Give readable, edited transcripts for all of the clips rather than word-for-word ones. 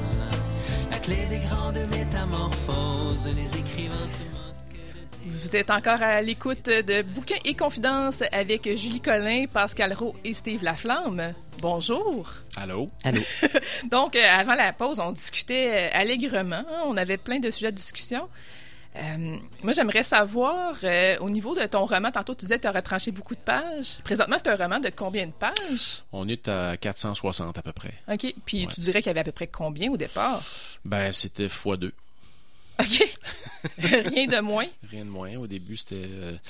rose. La clé des grandes métamorphoses, les écrivains se moquent. Vous êtes encore à l'écoute de Bouquins et Confidences avec Julie Collin, Pascal Roux et Steve Laflamme. Bonjour. Allô? Allô. Donc, avant la pause, on discutait allègrement. On avait plein de sujets de discussion. Moi, j'aimerais savoir, au niveau de ton roman, tantôt tu disais que tu as retranché beaucoup de pages. Présentement, c'est un roman de combien de pages? On est à 460 à peu près. OK. Puis tu dirais qu'il y avait à peu près combien au départ? Ben, c'était x2. OK. Rien de moins? Rien de moins. Au début, c'était...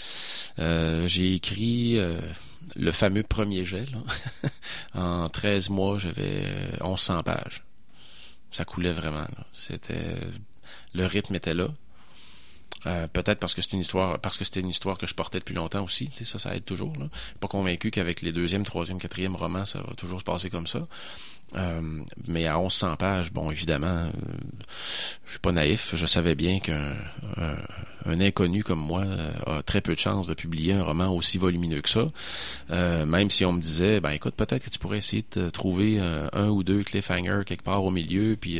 j'ai écrit le fameux premier jet. Là. En 13 mois, j'avais 1100 pages. Ça coulait vraiment. Là. Le rythme était là. Peut-être parce que c'était une histoire que je portais depuis longtemps aussi, tu sais, ça aide toujours. Là. Je suis pas convaincu qu'avec les deuxième, troisième, quatrième romans, ça va toujours se passer comme ça. Mais à 1100 pages, bon, évidemment, je suis pas naïf. Je savais bien qu'un inconnu comme moi a très peu de chances de publier un roman aussi volumineux que ça. Même si on me disait, ben écoute, peut-être que tu pourrais essayer de trouver un ou deux cliffhangers quelque part au milieu, puis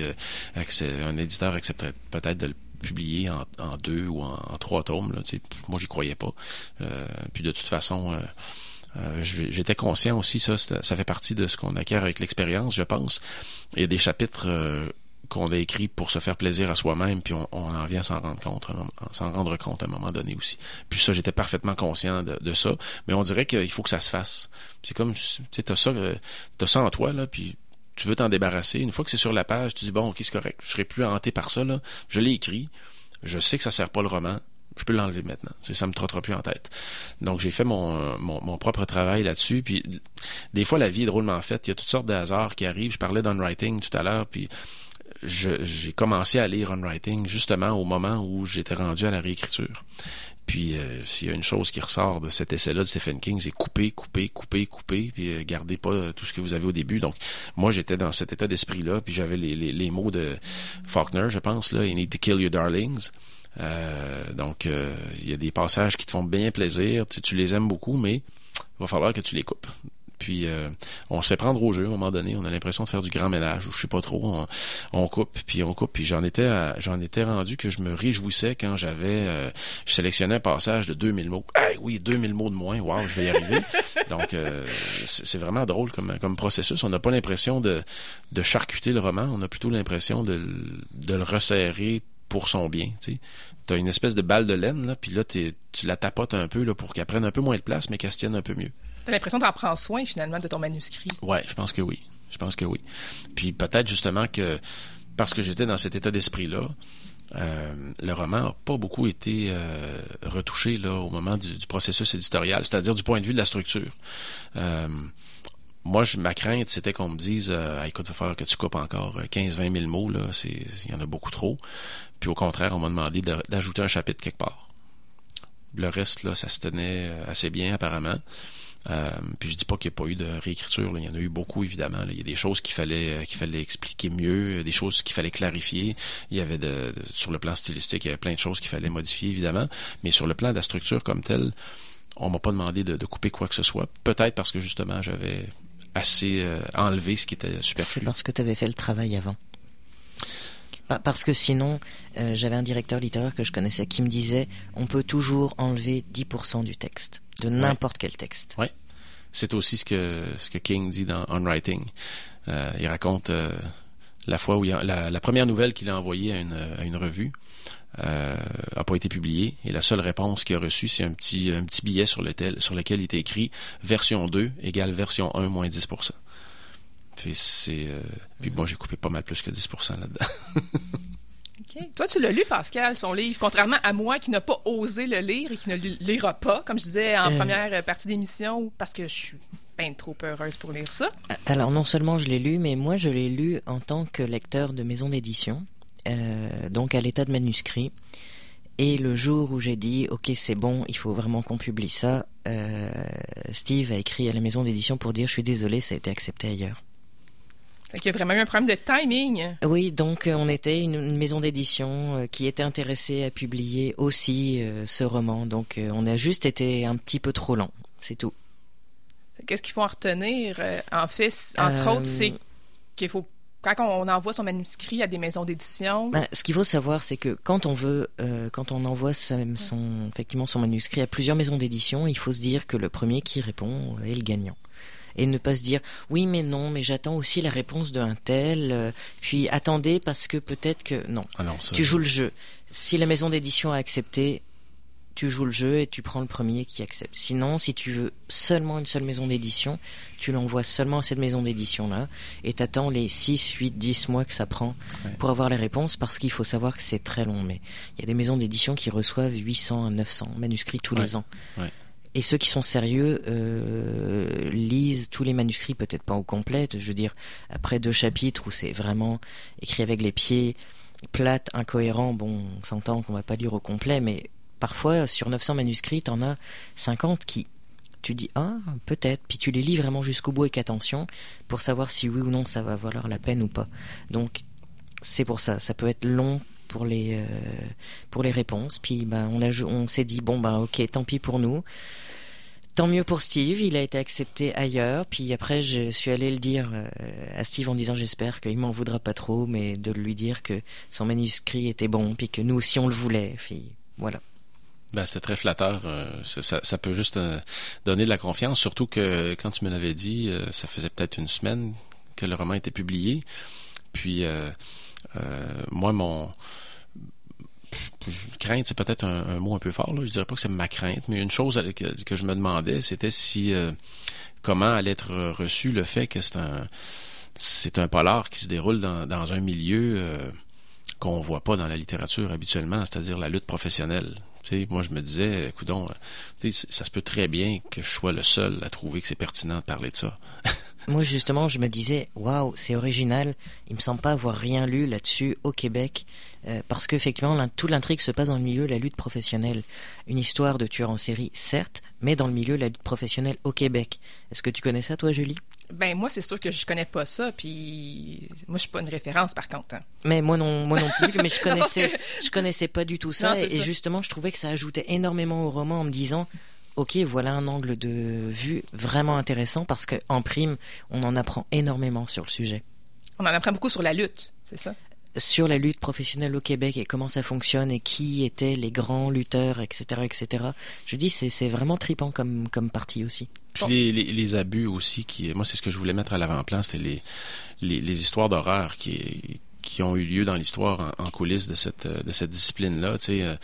un éditeur accepterait peut-être de le publié en 2 ou en 3 tomes. Là, moi, j'y croyais pas. Puis de toute façon, j'étais conscient aussi, ça fait partie de ce qu'on acquiert avec l'expérience, je pense. Il y a des chapitres qu'on a écrits pour se faire plaisir à soi-même, puis on en vient s'en rendre compte à un moment donné aussi. Puis ça, j'étais parfaitement conscient de ça. Mais on dirait qu'il faut que ça se fasse. C'est comme, tu sais, t'as ça en toi, là, puis tu veux t'en débarrasser. Une fois que c'est sur la page, tu dis, bon, ok, c'est correct. Je serai plus hanté par ça, là. Je l'ai écrit. Je sais que ça sert pas le roman. Je peux l'enlever maintenant. Ça me trottera plus en tête. Donc, j'ai fait mon propre travail là-dessus. Puis, des fois, la vie est drôlement faite. Il y a toutes sortes de hasards qui arrivent. Je parlais d'Unwriting tout à l'heure, puis j'ai commencé à lire Unwriting justement au moment où j'étais rendu à la réécriture. Puis, s'il y a une chose qui ressort de cet essai-là de Stephen King, c'est couper, puis gardez pas tout ce que vous avez au début. Donc, moi, j'étais dans cet état d'esprit-là, puis j'avais les mots de Faulkner, je pense, là, « You need to kill your darlings ». Donc, il y a des passages qui te font bien plaisir, tu les aimes beaucoup, mais il va falloir que tu les coupes. Puis, on se fait prendre au jeu à un moment donné. On a l'impression de faire du grand ménage, ou je sais pas trop. On coupe. Puis j'en étais rendu que je me réjouissais quand je sélectionnais un passage de 2000 mots. Hey, oui, 2000 mots de moins. Wow, je vais y arriver. Donc, c'est vraiment drôle comme processus. On n'a pas l'impression de charcuter le roman. On a plutôt l'impression de le resserrer pour son bien, tu sais. T'as une espèce de balle de laine, là, puis là, tu la tapotes un peu là, pour qu'elle prenne un peu moins de place, mais qu'elle se tienne un peu mieux. T'as l'impression que t'en prends soin, finalement, de ton manuscrit. Ouais, je pense que oui. Puis peut-être justement que, parce que j'étais dans cet état d'esprit-là, le roman n'a pas beaucoup été retouché là, au moment du processus éditorial, c'est-à-dire du point de vue de la structure. Moi, ma crainte, c'était qu'on me dise écoute, il va falloir que tu coupes encore 15-20 000 mots, là, il y en a beaucoup trop. Puis au contraire, on m'a demandé d'ajouter un chapitre quelque part. Le reste, là, ça se tenait assez bien, apparemment. Puis je dis pas qu'il n'y a pas eu de réécriture, là. Il y en a eu beaucoup, évidemment. Là. Il y a des choses qu'il fallait expliquer mieux, des choses qu'il fallait clarifier. Il y avait sur le plan stylistique, il y avait plein de choses qu'il fallait modifier, évidemment. Mais sur le plan de la structure comme telle, on m'a pas demandé de couper quoi que ce soit. Peut-être parce que justement, j'avais assez enlevé ce qui était superflu. C'est parce que tu avais fait le travail avant. Parce que sinon, j'avais un directeur littéraire que je connaissais qui me disait on peut toujours enlever 10% du texte, de n'importe quel texte. Oui. C'est aussi ce que King dit dans Unwriting. Il raconte la fois où la première nouvelle qu'il a envoyée à une revue a pas été publiée, et la seule réponse qu'il a reçue, c'est un petit billet sur lequel il était écrit version 2 égale version 1 moins 10%. Puis moi, j'ai coupé pas mal plus que 10% là-dedans. OK. Toi, tu l'as lu, Pascal, son livre, contrairement à moi qui n'a pas osé le lire et qui ne le lira pas, comme je disais en première partie d'émission, parce que je suis bien trop heureuse pour lire ça. Alors, non seulement je l'ai lu, mais moi, je l'ai lu en tant que lecteur de maison d'édition, donc à l'état de manuscrit. Et le jour où j'ai dit « Ok, c'est bon, il faut vraiment qu'on publie ça », Steve a écrit à la maison d'édition pour dire « Je suis désolé, ça a été accepté ailleurs ». Donc, il y a vraiment eu un problème de timing. Oui, donc on était une maison d'édition qui était intéressée à publier aussi ce roman. Donc on a juste été un petit peu trop lent, c'est tout. Qu'est-ce qu'il faut en retenir? En fait, entre autres, c'est qu'il faut quand on envoie son manuscrit à des maisons d'édition? Ce qu'il faut savoir, c'est que quand on envoie effectivement son manuscrit à plusieurs maisons d'édition, il faut se dire que le premier qui répond est le gagnant. Et ne pas se dire oui mais non mais j'attends aussi la réponse d'un tel puis attendez parce que peut-être que non, tu joues le jeu. Si la maison d'édition a accepté, tu joues le jeu et tu prends le premier qui accepte. Sinon, si tu veux seulement une seule maison d'édition, tu l'envoies seulement à cette maison d'édition-là et t'attends les 6, 8, 10 mois que ça prend pour avoir les réponses, parce qu'il faut savoir que c'est très long. Mais il y a des maisons d'édition qui reçoivent 800 à 900 manuscrits tous les ans. Ouais. Et ceux qui sont sérieux lisent tous les manuscrits, peut-être pas au complet, je veux dire, après 2 chapitres où c'est vraiment écrit avec les pieds, plate, incohérent, bon, on s'entend qu'on va pas lire au complet, mais parfois, sur 900 manuscrits, t'en as 50 qui, tu dis, peut-être, puis tu les lis vraiment jusqu'au bout avec attention, pour savoir si oui ou non ça va valoir la peine ou pas. Donc, c'est pour ça peut être long pour les réponses, puis on s'est dit, ok, tant pis pour nous. Tant mieux pour Steve, il a été accepté ailleurs, puis après je suis allé le dire à Steve en disant j'espère qu'il m'en voudra pas trop, mais de lui dire que son manuscrit était bon, puis que nous aussi on le voulait, puis voilà. C'était très flatteur, ça peut juste donner de la confiance, surtout que quand tu me l'avais dit, ça faisait peut-être une semaine que le roman était publié, puis moi mon crainte, c'est peut-être un mot un peu fort, là. Je dirais pas que c'est ma crainte, mais une chose que je me demandais, c'était comment allait être reçu le fait que c'est un polar qui se déroule dans un milieu qu'on voit pas dans la littérature habituellement, c'est-à-dire la lutte professionnelle. Moi, je me disais, coudonc, ça se peut très bien que je sois le seul à trouver que c'est pertinent de parler de ça. Moi, justement, je me disais, waouh, c'est original. Il me semble pas avoir rien lu là-dessus au Québec, parce qu'effectivement, toute l'intrigue se passe dans le milieu de la lutte professionnelle. Une histoire de tueur en série, certes, mais dans le milieu de la lutte professionnelle au Québec. Est-ce que tu connais ça, toi, Julie? Moi, c'est sûr que je connais pas ça, puis moi, je suis pas une référence, par contre. Mais moi non plus, mais je connaissais pas du tout ça, et justement, je trouvais que ça ajoutait énormément au roman en me disant, ok, voilà un angle de vue vraiment intéressant, parce qu'en prime, on en apprend énormément sur le sujet. On en apprend beaucoup sur la lutte, c'est ça? Sur la lutte professionnelle au Québec et comment ça fonctionne et qui étaient les grands lutteurs, etc., etc. Je dis, c'est vraiment trippant comme partie aussi. Puis les abus aussi, moi c'est ce que je voulais mettre à l'avant-plan, c'était les histoires d'horreur qui ont eu lieu dans l'histoire en coulisses de cette discipline-là.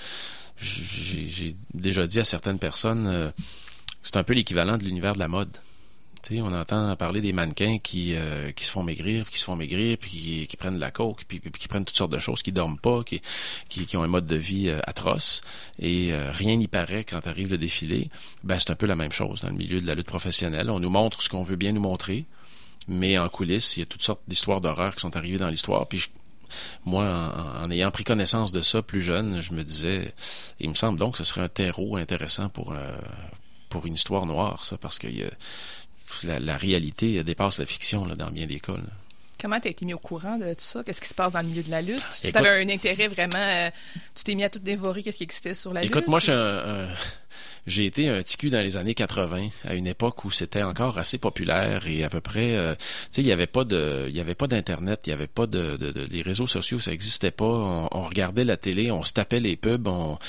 J'ai déjà dit à certaines personnes, c'est un peu l'équivalent de l'univers de la mode. On entend parler des mannequins qui se font maigrir, puis qui prennent de la coke, puis qui prennent toutes sortes de choses, qui dorment pas, qui ont un mode de vie atroce, et rien n'y paraît quand arrive le défilé. C'est un peu la même chose dans le milieu de la lutte professionnelle. On nous montre ce qu'on veut bien nous montrer, mais en coulisses, il y a toutes sortes d'histoires d'horreur qui sont arrivées dans l'histoire. Puis moi, en ayant pris connaissance de ça plus jeune, je me disais, il me semble donc que ce serait un terreau intéressant pour une histoire noire, ça, parce que la réalité dépasse la fiction là, dans bien des cas. Là. Comment tu as été mis au courant de tout ça? Qu'est-ce qui se passe dans le milieu de la lutte? Tu avais un intérêt vraiment... tu t'es mis à tout dévorer, qu'est-ce qui existait sur la lutte? Écoute, moi, j'ai été un petit cul dans les années 80, à une époque où c'était encore assez populaire et à peu près... il n'y avait pas d'Internet, il n'y avait pas les réseaux sociaux, ça n'existait pas. On regardait la télé, on se tapait les pubs, on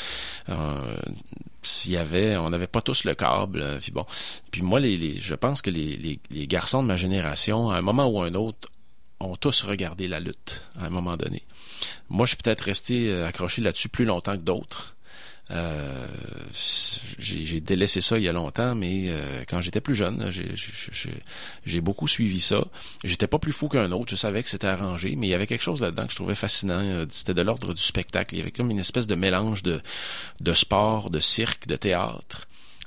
n'avait pas tous le câble, puis moi je pense que les garçons de ma génération, à un moment ou à un autre, ont tous regardé la lutte à un moment donné. Moi, je suis peut-être resté accroché là-dessus plus longtemps que d'autres. J'ai délaissé ça il y a longtemps, mais quand j'étais plus jeune, j'ai beaucoup suivi ça. J'étais pas plus fou qu'un autre, je savais que c'était arrangé, mais il y avait quelque chose là-dedans que je trouvais fascinant. C'était de l'ordre du spectacle. Il y avait comme une espèce de mélange de sport, de cirque, de théâtre.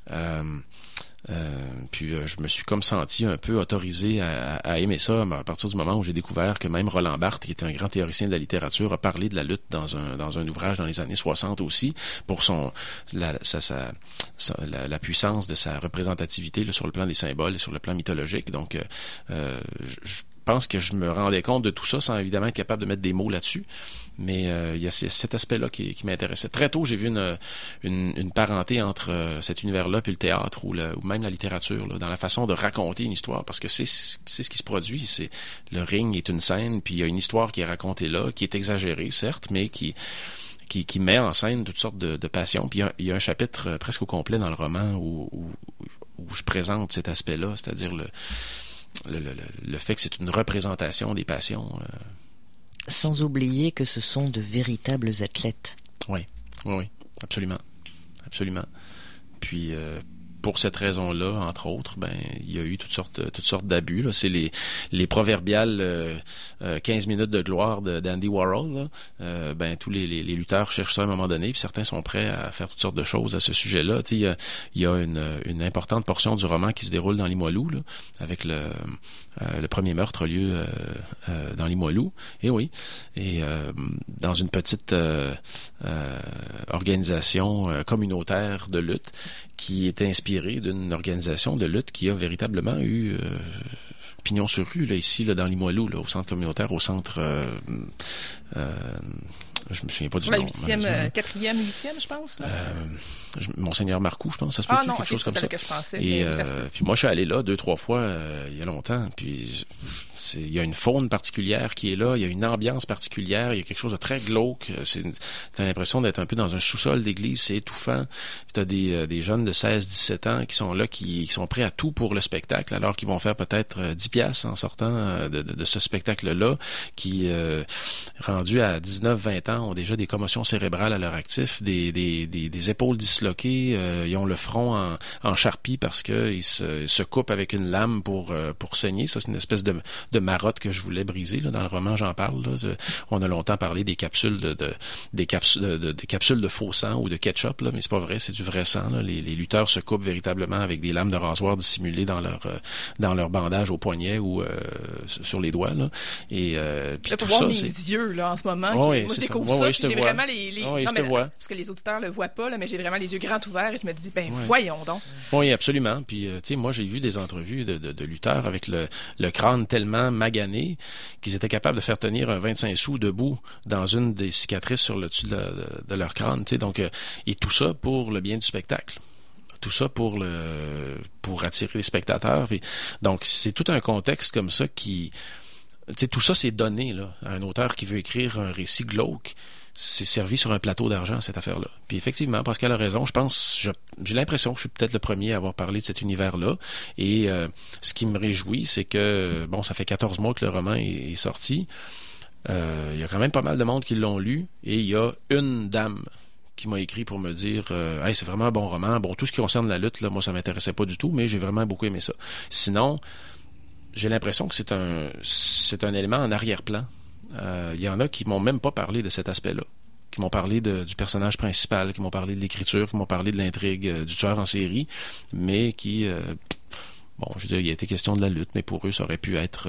Puis je me suis comme senti un peu autorisé à aimer ça à partir du moment où j'ai découvert que même Roland Barthes, qui était un grand théoricien de la littérature, a parlé de la lutte dans un ouvrage dans les années 60 aussi, pour la puissance de sa représentativité là, sur le plan des symboles et sur le plan mythologique. Donc pense que je me rendais compte de tout ça sans évidemment être capable de mettre des mots là-dessus. Mais il y a cet aspect-là qui m'intéressait. Très tôt, j'ai vu une parenté entre cet univers-là puis le théâtre ou même la littérature, là, dans la façon de raconter une histoire. Parce que c'est ce qui se produit. C'est le ring est une scène, puis il y a une histoire qui est racontée là, qui est exagérée, certes, mais qui met en scène toutes sortes de passions. Puis il y a un chapitre presque au complet dans le roman où je présente cet aspect-là, c'est-à-dire le fait que c'est une représentation des passions. Sans oublier que ce sont de véritables athlètes. Oui, absolument. Puis pour cette raison-là, entre autres, il y a eu toutes sortes d'abus. Là. C'est les proverbiales 15 minutes de gloire d'Andy Warhol. Là. Tous les lutteurs cherchent ça à un moment donné, puis certains sont prêts à faire toutes sortes de choses à ce sujet-là. Il y a une importante portion du roman qui se déroule dans Limoilou, là, avec le premier meurtre a lieu dans Limoilou. Et oui. Et dans une petite organisation communautaire de lutte qui est inspirée d'une organisation de lutte qui a véritablement eu pignon sur rue, là, ici, là, dans Limoilou, là, au centre communautaire, au centre... je me souviens pas sur du nom. Sur la 4e, 8e, je pense. Là. Monseigneur Marcoux, je pense. Ça se peut-tu quelque chose comme ça? Que je pensais, et puis moi, je suis allé là 2-3 fois il y a longtemps. Puis il y a une faune particulière qui est là. Il y a une ambiance particulière. Il y a quelque chose de très glauque. T'as l'impression d'être un peu dans un sous-sol d'église. C'est étouffant. Puis t'as des jeunes de 16-17 ans qui sont là, qui sont prêts à tout pour le spectacle, alors qu'ils vont faire peut-être 10 piastres en sortant de ce spectacle-là, qui, rendu à 19-20 ans, ont déjà des commotions cérébrales à leur actif, des épaules disloquées, ils ont le front en charpie parce que ils se coupent avec une lame pour saigner. Ça, c'est une espèce de marotte que je voulais briser. Là, dans le roman, j'en parle. Là. On a longtemps parlé des capsules des capsules de faux sang ou de ketchup, là, mais c'est pas vrai, c'est du vrai sang. Là. Les lutteurs se coupent véritablement avec des lames de rasoir dissimulées dans leur bandage au poignet ou sur les doigts. Là. Et puis tout ça, c'est mes yeux là en ce moment. Oh, moi, je découvre ça. J'ai vraiment les oh, oui, je te vois. Parce que les auditeurs le voient pas, là, mais j'ai vraiment les yeux grands ouverts et je me dis, voyons donc. Oui, absolument. Puis, tu sais, moi, j'ai vu des entrevues de lutteurs avec le crâne tellement magané qu'ils étaient capables de faire tenir un 25 sous debout dans une des cicatrices sur le dessus de leur crâne. Tu sais, donc, et tout ça pour le bien du spectacle. Tout ça pour attirer les spectateurs. Et donc, c'est tout un contexte comme ça qui... Tu sais, tout ça, c'est donné là, à un auteur qui veut écrire un récit glauque. C'est servi sur un plateau d'argent, cette affaire-là. Puis effectivement, Pascal a raison. J'ai l'impression que je suis peut-être le premier à avoir parlé de cet univers-là. Et ce qui me réjouit, c'est que, ça fait 14 mois que le roman est sorti. Il y a quand même pas mal de monde qui l'ont lu. Et il y a une dame qui m'a écrit pour me dire hey, c'est vraiment un bon roman. Bon, tout ce qui concerne la lutte, là, moi, ça m'intéressait pas du tout, mais j'ai vraiment beaucoup aimé ça. Sinon, j'ai l'impression que c'est un élément en arrière-plan. Il y en a qui m'ont même pas parlé de cet aspect-là, qui m'ont parlé du personnage principal, qui m'ont parlé de l'écriture, qui m'ont parlé de l'intrigue du tueur en série, mais qui... je veux dire, il a été question de la lutte, mais pour eux, ça aurait pu être,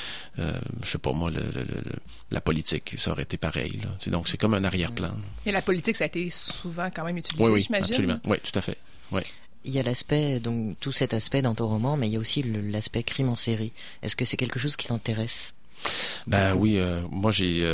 je sais pas moi, la politique, ça aurait été pareil. Là. Donc, c'est comme un arrière-plan. Et la politique, ça a été souvent quand même utilisé, oui, j'imagine. Absolument. Oui, tout à fait. Oui. Il y a l'aspect, donc tout cet aspect dans ton roman, mais il y a aussi l'aspect crime en série. Est-ce que c'est quelque chose qui t'intéresse? Oui, moi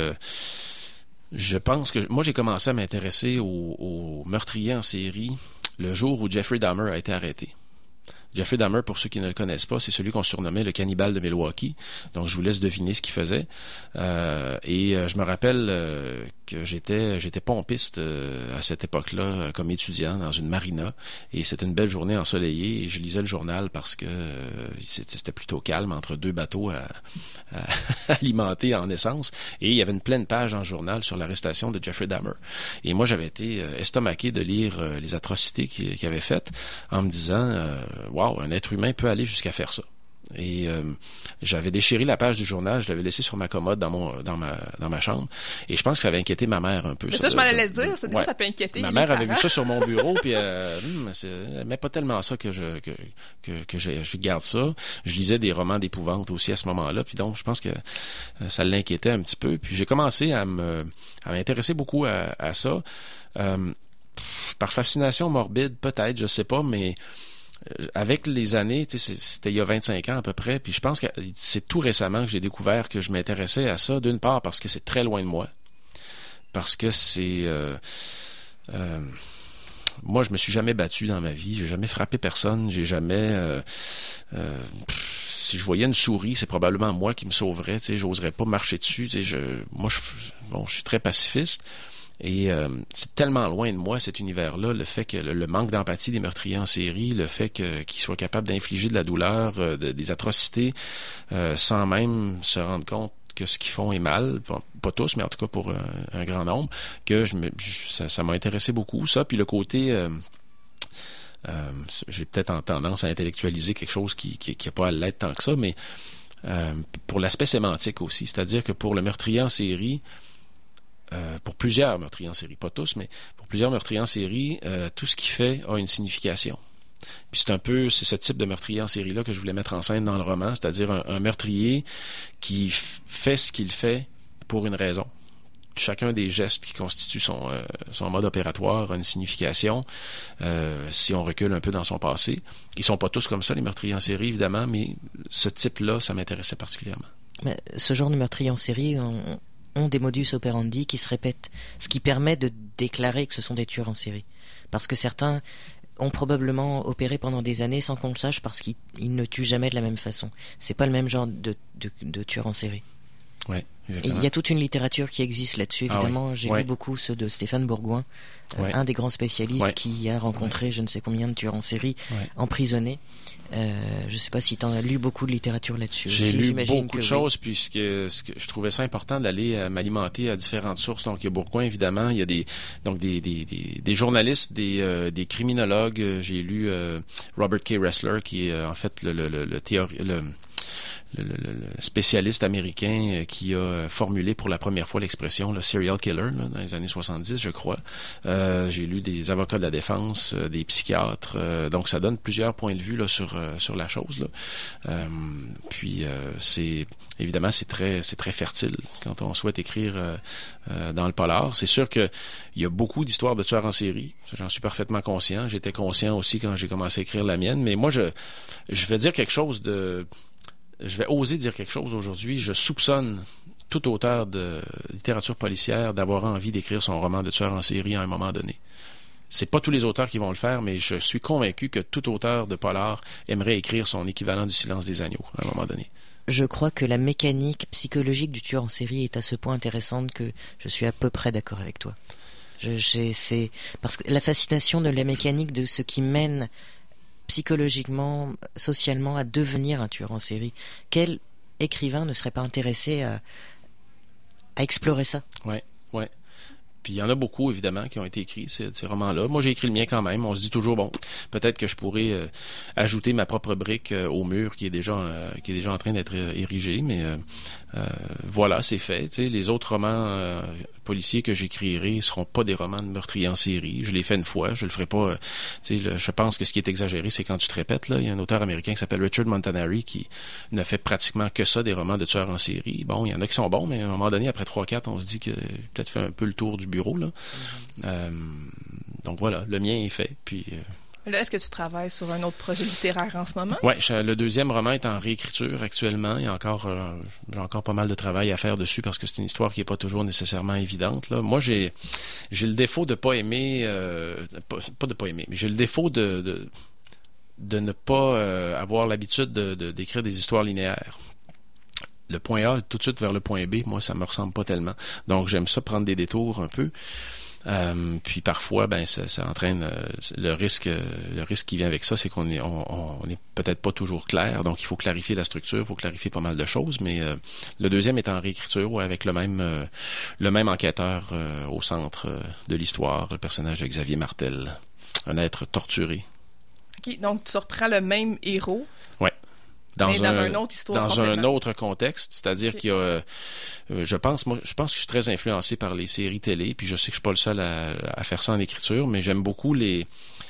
je pense que moi j'ai commencé à m'intéresser aux meurtriers en série le jour où Jeffrey Dahmer a été arrêté. Jeffrey Dahmer, pour ceux qui ne le connaissent pas, c'est celui qu'on surnommait le cannibale de Milwaukee. Donc, je vous laisse deviner ce qu'il faisait. Je me rappelle que j'étais pompiste à cette époque-là comme étudiant dans une marina. Et c'était une belle journée ensoleillée. Et je lisais le journal parce que c'était plutôt calme entre deux bateaux à alimenter en essence. Et il y avait une pleine page dans le journal sur l'arrestation de Jeffrey Dahmer. Et moi, j'avais été estomaqué de lire les atrocités qu'il avait faites en me disant wow, un être humain peut aller jusqu'à faire ça. Et j'avais déchiré la page du journal, je l'avais laissé sur ma commode dans ma chambre. Et je pense que ça avait inquiété ma mère un peu. Mais ça, je m'en allais dire, des fois, ça peut inquiéter. Ma mère avait vu ça sur mon bureau, puis elle n'aimait pas tellement ça que je garde ça. Je lisais des romans d'épouvante aussi à ce moment-là, puis donc je pense que ça l'inquiétait un petit peu. Puis j'ai commencé à m'intéresser beaucoup à ça. Par fascination morbide, peut-être, je sais pas, mais avec les années, c'était il y a 25 ans à peu près, puis je pense que c'est tout récemment que j'ai découvert que je m'intéressais à ça, d'une part parce que c'est très loin de moi, parce que c'est... moi, je me suis jamais battu dans ma vie, j'ai jamais frappé personne, j'ai jamais... si je voyais une souris, c'est probablement moi qui me sauverais, j'oserais pas marcher dessus, je suis très pacifiste. Et c'est tellement loin de moi cet univers-là, le fait que le manque d'empathie des meurtriers en série, le fait qu'ils soient capables d'infliger de la douleur, des atrocités, sans même se rendre compte que ce qu'ils font est mal, pas tous, mais en tout cas pour un grand nombre, que ça m'a intéressé beaucoup, ça. Puis le côté... j'ai peut-être tendance à intellectualiser quelque chose qui a pas à l'être tant que ça, mais pour l'aspect sémantique aussi, c'est-à-dire que pour le meurtrier en série, pour plusieurs meurtriers en série, pas tous, mais pour plusieurs meurtriers en série, tout ce qu'il fait a une signification. Puis c'est ce type de meurtrier en série-là que je voulais mettre en scène dans le roman, c'est-à-dire un meurtrier qui fait ce qu'il fait pour une raison. Chacun des gestes qui constituent son mode opératoire a une signification, si on recule un peu dans son passé. Ils sont pas tous comme ça, les meurtriers en série, évidemment, mais ce type-là, ça m'intéressait particulièrement. Mais ce genre de meurtriers en série ont des modus operandi qui se répètent, ce qui permet de déclarer que ce sont des tueurs en série. Parce que certains ont probablement opéré pendant des années sans qu'on le sache parce qu'ils ne tuent jamais de la même façon. C'est pas le même genre de tueur en série. Ouais, et il y a toute une littérature qui existe là-dessus, évidemment. Oui. J'ai lu beaucoup ceux de Stéphane Bourgoin, un des grands spécialistes qui a rencontré je ne sais combien de tueurs en série emprisonnés. Je ne sais pas si tu en as lu beaucoup de littérature là-dessus. J'ai lu beaucoup de choses, puisque je trouvais ça important d'aller m'alimenter à différentes sources. Donc il y a Bourgoin, évidemment, il y a des journalistes, des criminologues. J'ai lu Robert K. Ressler, qui est en fait le spécialiste américain qui a formulé pour la première fois l'expression le serial killer là, dans les années 70, je crois. J'ai lu des avocats de la défense, des psychiatres, donc ça donne plusieurs points de vue là sur la chose là. Puis c'est évidemment c'est très fertile quand on souhaite écrire dans le polar. C'est sûr que il y a beaucoup d'histoires de tueurs en série, j'en suis parfaitement conscient. J'étais conscient aussi quand j'ai commencé à écrire la mienne, mais moi je vais dire quelque chose je vais oser dire quelque chose aujourd'hui. Je soupçonne tout auteur de littérature policière d'avoir envie d'écrire son roman de tueur en série à un moment donné. C'est pas tous les auteurs qui vont le faire, mais je suis convaincu que tout auteur de polar aimerait écrire son équivalent du Silence des agneaux à un moment donné. Je crois que la mécanique psychologique du tueur en série est à ce point intéressante que je suis à peu près d'accord avec toi. C'est parce que la fascination de la mécanique de ce qui mène psychologiquement, socialement, à devenir un tueur en série. Quel écrivain ne serait pas intéressé à explorer ça? Ouais. Puis il y en a beaucoup, évidemment, qui ont été écrits, ces romans-là. Moi, j'ai écrit le mien quand même. On se dit toujours, bon, peut-être que je pourrais ajouter ma propre brique au mur qui est déjà en train d'être érigé, mais voilà, c'est fait. Tu sais, les autres romans policiers que j'écrirai seront pas des romans de meurtriers en série. Je l'ai fait une fois, je le ferai pas. Tu sais, je pense que ce qui est exagéré, c'est quand tu te répètes. Là, il y a un auteur américain qui s'appelle Richard Montanari qui ne fait pratiquement que ça, des romans de tueurs en série. Bon, il y en a qui sont bons, mais à un moment donné, après 3-4, on se dit que peut-être fait un peu le tour du bureau là. Donc voilà, le mien est fait. Puis là, est-ce que tu travailles sur un autre projet littéraire en ce moment? Oui, le deuxième roman est en réécriture actuellement. Il y a j'ai encore pas mal de travail à faire dessus parce que c'est une histoire qui est pas toujours nécessairement évidente. Là. Moi, j'ai le défaut de pas aimer, pas de pas aimer, mais j'ai le défaut de ne pas avoir l'habitude d'écrire des histoires linéaires. Le point A tout de suite vers le point B, moi, ça me ressemble pas tellement. Donc, j'aime ça prendre des détours un peu. Puis parfois, ça entraîne le risque qui vient avec ça, c'est qu'on est peut-être pas toujours clair. Donc, il faut clarifier la structure, il faut clarifier pas mal de choses. Mais le deuxième est en réécriture, avec le même enquêteur au centre de l'histoire, le personnage de Xavier Martel, un être torturé. OK, donc tu reprends le même héros. Ouais. Dans une autre histoire. Dans un autre contexte, c'est-à-dire qu'il y a, je pense que je suis très influencé par les séries télé, puis je sais que je suis pas le seul à faire ça en écriture, mais j'aime beaucoup les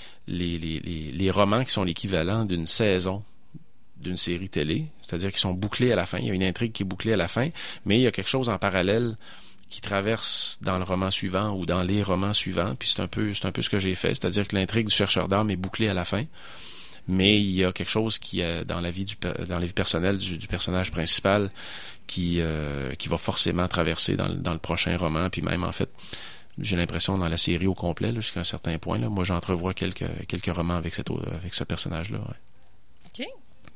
romans qui sont l'équivalent d'une saison d'une série télé, c'est-à-dire qu'ils sont bouclés à la fin. Il y a une intrigue qui est bouclée à la fin, mais il y a quelque chose en parallèle qui traverse dans le roman suivant ou dans les romans suivants, puis c'est un peu ce que j'ai fait, c'est-à-dire que l'intrigue du chercheur d'âme est bouclée à la fin. mais il y a quelque chose qui dans la vie personnelle du personnage principal qui va forcément traverser dans le prochain roman, puis même en fait j'ai l'impression dans la série au complet là, jusqu'à un certain point là, moi j'entrevois quelques romans avec ce personnage là. OK.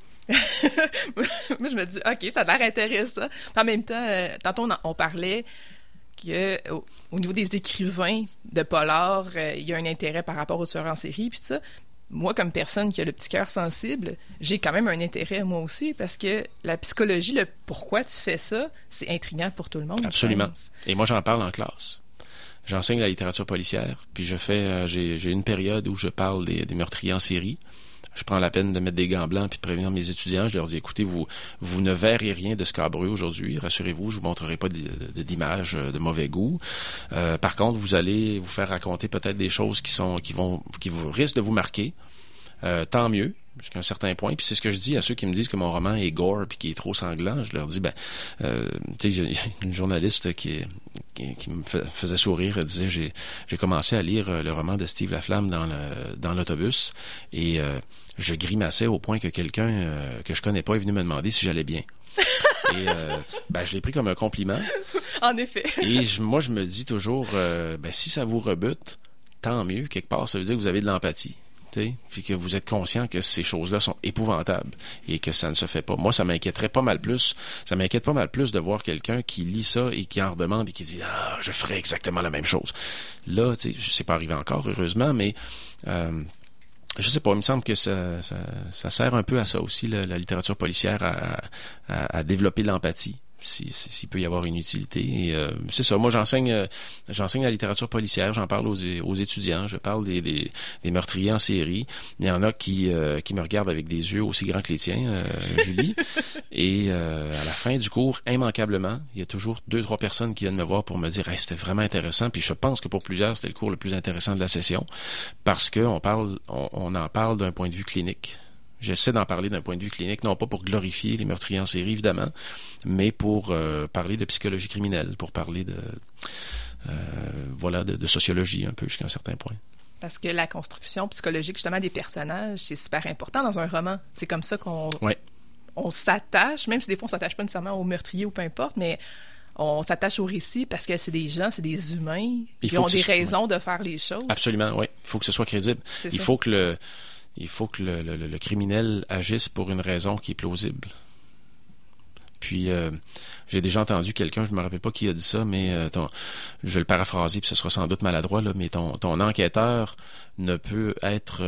Moi je me dis OK, ça a l'air intéressant. Puis en même temps, tantôt on parlait que au niveau des écrivains de polar, il y a un intérêt par rapport aux tueurs en série puis tout ça. Moi, comme personne qui a le petit cœur sensible, j'ai quand même un intérêt, moi aussi, parce que la psychologie, le pourquoi tu fais ça, c'est intriguant pour tout le monde. Absolument. Et moi, j'en parle en classe. J'enseigne la littérature policière, puis j'ai une période où je parle des meurtriers en série. Je prends la peine de mettre des gants blancs puis de prévenir mes étudiants. Je leur dis, écoutez, vous ne verrez rien de scabreux aujourd'hui. Rassurez-vous, je vous montrerai pas d'images de mauvais goût. Par contre, vous allez vous faire raconter peut-être des choses qui vous risquent de vous marquer. Tant mieux, jusqu'à un certain point. Puis c'est ce que je dis à ceux qui me disent que mon roman est gore puis qui est trop sanglant. Je leur dis, tu sais, j'ai une journaliste qui me faisait sourire. Elle disait, j'ai commencé à lire le roman de Steve Laflamme dans l'autobus et je grimaçais au point que quelqu'un que je connais pas est venu me demander si j'allais bien. Et je l'ai pris comme un compliment. En effet. Et moi, je me dis toujours, si ça vous rebute, tant mieux. Quelque part, ça veut dire que vous avez de l'empathie. Puis que vous êtes conscient que ces choses-là sont épouvantables et que ça ne se fait pas. Moi, ça m'inquiète pas mal plus de voir quelqu'un qui lit ça et qui en redemande et qui dit « Ah, je ferais exactement la même chose. » Là, tu sais, je sais pas arrivé encore, heureusement, mais je sais pas, il me semble que ça sert un peu à ça aussi, la littérature policière, à développer l'empathie. S'il peut y avoir une utilité. Et c'est ça, moi j'enseigne la littérature policière, j'en parle aux étudiants, je parle des meurtriers en série. Il y en a qui me regardent avec des yeux aussi grands que les tiens, Julie. Et à la fin du cours, immanquablement, il y a toujours 2-3 personnes qui viennent me voir pour me dire hey, c'était vraiment intéressant. Puis je pense que pour plusieurs, c'était le cours le plus intéressant de la session parce que on en parle d'un point de vue clinique. J'essaie d'en parler d'un point de vue clinique, non pas pour glorifier les meurtriers en série, évidemment, mais pour parler de psychologie criminelle, pour parler de sociologie un peu jusqu'à un certain point. Parce que la construction psychologique, justement, des personnages, c'est super important dans un roman. C'est comme ça qu'on on s'attache, même si des fois on s'attache pas nécessairement au meurtrier ou peu importe, mais on s'attache au récit parce que c'est des gens, c'est des humains qui ont des raisons de faire les choses. Absolument, oui. Il faut que ce soit crédible. Il faut que le criminel agisse pour une raison qui est plausible. Puis, j'ai déjà entendu quelqu'un, je ne me rappelle pas qui a dit ça, mais je vais le paraphraser, puis ce sera sans doute maladroit, là, mais ton enquêteur ne peut être...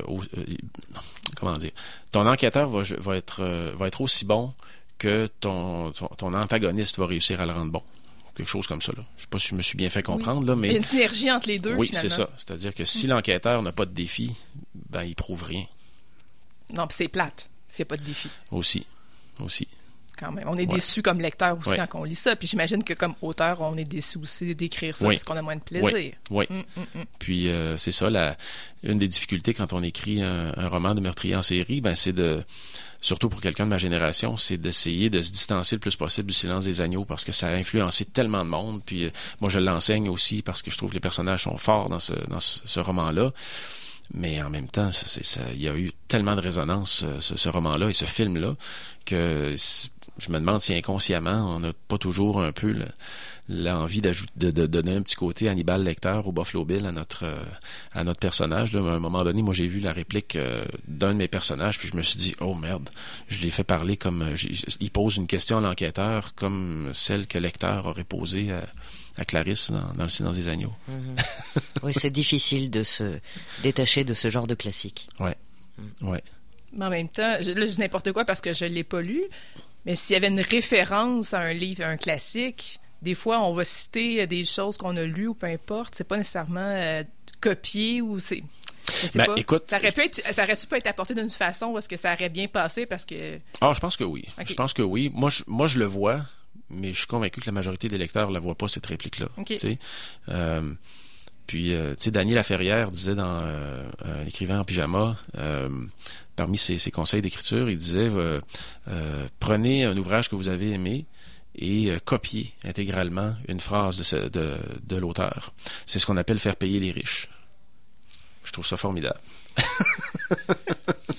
comment dire? Ton enquêteur va être aussi bon que ton antagoniste va réussir à le rendre bon. Quelque chose comme ça, là. Je ne sais pas si je me suis bien fait comprendre, là, mais... Il y a une synergie entre les deux, oui, finalement. c'est ça. C'est-à-dire que si l'enquêteur n'a pas de défi, il prouve rien. Non, puis c'est plate s'il n'y a pas de défi. Aussi. Quand même. On est déçu comme lecteur aussi quand on lit ça. Puis j'imagine que comme auteur, on est déçu aussi d'écrire ça parce qu'on a moins de plaisir. Oui. Puis c'est ça, une des difficultés quand on écrit un roman de meurtrier en série, c'est surtout pour quelqu'un de ma génération, c'est d'essayer de se distancer le plus possible du Silence des agneaux parce que ça a influencé tellement de monde. Puis moi, je l'enseigne aussi parce que je trouve que les personnages sont forts dans ce roman-là. Mais en même temps, il y a eu tellement de résonance, ce roman-là et ce film-là, que je me demande si inconsciemment, on n'a pas toujours un peu l'envie de donner un petit côté Hannibal Lecter ou Buffalo Bill à notre personnage. Là, à un moment donné, moi, j'ai vu la réplique d'un de mes personnages, puis je me suis dit, oh merde, je l'ai fait parler comme... il pose une question à l'enquêteur comme celle que Lecter aurait posée à Clarisse dans Le Silence des agneaux. Mm-hmm. Oui, c'est difficile de se détacher de ce genre de classique. Ouais. Mais en même temps, je dis n'importe quoi parce que je ne l'ai pas lu, mais s'il y avait une référence à un livre, à un classique, des fois, on va citer des choses qu'on a lues ou peu importe. C'est pas nécessairement copié ou c'est... Je sais pas. Écoute, ça aurait-tu pu être apporté d'une façon où est-ce que ça aurait bien passé parce que... je pense que oui. Okay. Je pense que oui. Moi, je le vois, mais je suis convaincu que la majorité des lecteurs ne la voient pas, cette réplique-là. Okay. Puis, Dany Laferrière disait dans un écrivain en pyjama, parmi ses conseils d'écriture, il disait prenez un ouvrage que vous avez aimé et copiez intégralement une phrase de l'auteur. C'est ce qu'on appelle faire payer les riches. Je trouve ça formidable.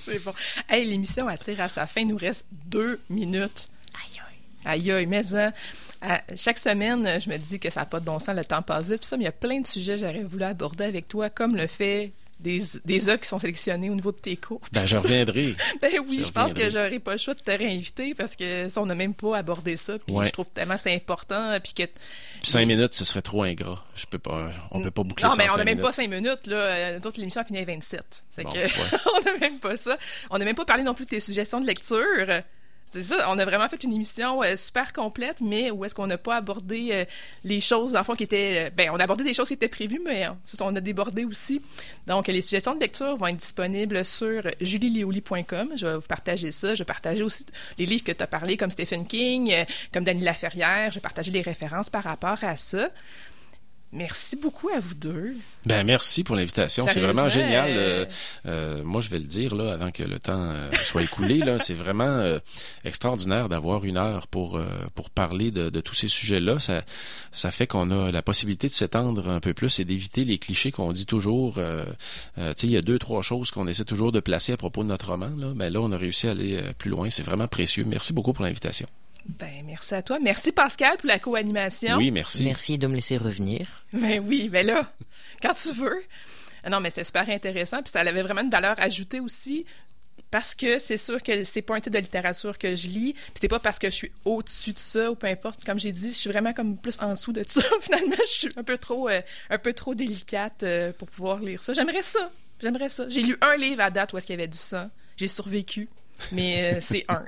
C'est bon. Hey, l'émission attire à sa fin. Il nous reste 2 minutes. Aïe, aïe, mais hein, chaque semaine, je me dis que ça n'a pas de bon sens, le temps passe vite. Puis ça, mais il y a plein de sujets que j'aurais voulu aborder avec toi, comme le fait des œuvres qui sont sélectionnées au niveau de tes cours. Ben, je reviendrai. Ben oui, je pense que j'aurais pas le choix de te réinviter parce que ça, on n'a même pas abordé ça. Puis je trouve tellement c'est important. Puis 5 minutes, ce serait trop ingrat. On peut pas boucler ça. Non, mais on n'a même pas 5 minutes. Là. D'autres, l'émission a fini à 27. C'est bon, que on n'a même pas ça. On n'a même pas parlé non plus de tes suggestions de lecture. C'est ça, on a vraiment fait une émission super complète, mais où est-ce qu'on n'a pas abordé les choses, dans le fond, qui étaient... on a abordé des choses qui étaient prévues, mais on a débordé aussi. Donc, les suggestions de lecture vont être disponibles sur julielioli.com. Je vais vous partager ça. Je vais partager aussi les livres que tu as parlé, comme Stephen King, comme Dany Laferrière. Je vais partager les références par rapport à ça. Merci beaucoup à vous deux. Ben, merci pour l'invitation. C'est vraiment génial. Moi, je vais le dire là, avant que le temps soit écoulé. Là, c'est vraiment extraordinaire d'avoir 1 heure pour parler de tous ces sujets-là. Ça fait qu'on a la possibilité de s'étendre un peu plus et d'éviter les clichés qu'on dit toujours. Tu sais, il y a 2-3 choses qu'on essaie toujours de placer à propos de notre roman. Là, mais là, on a réussi à aller plus loin. C'est vraiment précieux. Merci beaucoup pour l'invitation. Ben, merci à toi. Merci Pascal pour la co-animation. Oui, merci. Merci de me laisser revenir. Ben oui, ben là, quand tu veux. Non, mais c'était super intéressant, puis ça avait vraiment une valeur ajoutée aussi, parce que c'est sûr que c'est pas un type de littérature que je lis, puis c'est pas parce que je suis au-dessus de ça, ou peu importe, comme j'ai dit, je suis vraiment comme plus en dessous de ça. Finalement, je suis un peu trop délicate pour pouvoir lire ça. J'aimerais ça. J'ai lu 1 livre à date où est-ce qu'il y avait du sang. J'ai survécu, mais c'est 1.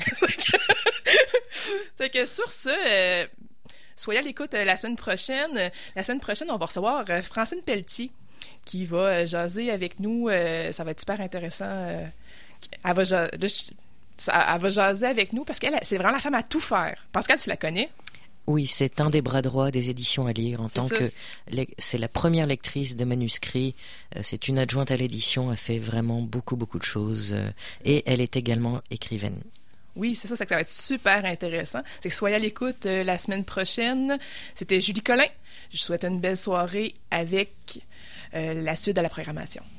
C'est que sur ce, soyez à l'écoute la semaine prochaine. La semaine prochaine, on va recevoir Francine Pelletier qui va jaser avec nous. Ça va être super intéressant. Elle va jaser avec nous parce qu'elle, c'est vraiment la femme à tout faire. Pascal, tu la connais? Oui, c'est un des bras droits des éditions à lire c'est la première lectrice de manuscrits. C'est une adjointe à l'édition, elle fait vraiment beaucoup de choses et elle est également écrivaine. Oui, c'est ça que ça va être super intéressant. C'est que soyez à l'écoute la semaine prochaine. C'était Julie Collin. Je vous souhaite une belle soirée avec la suite de la programmation.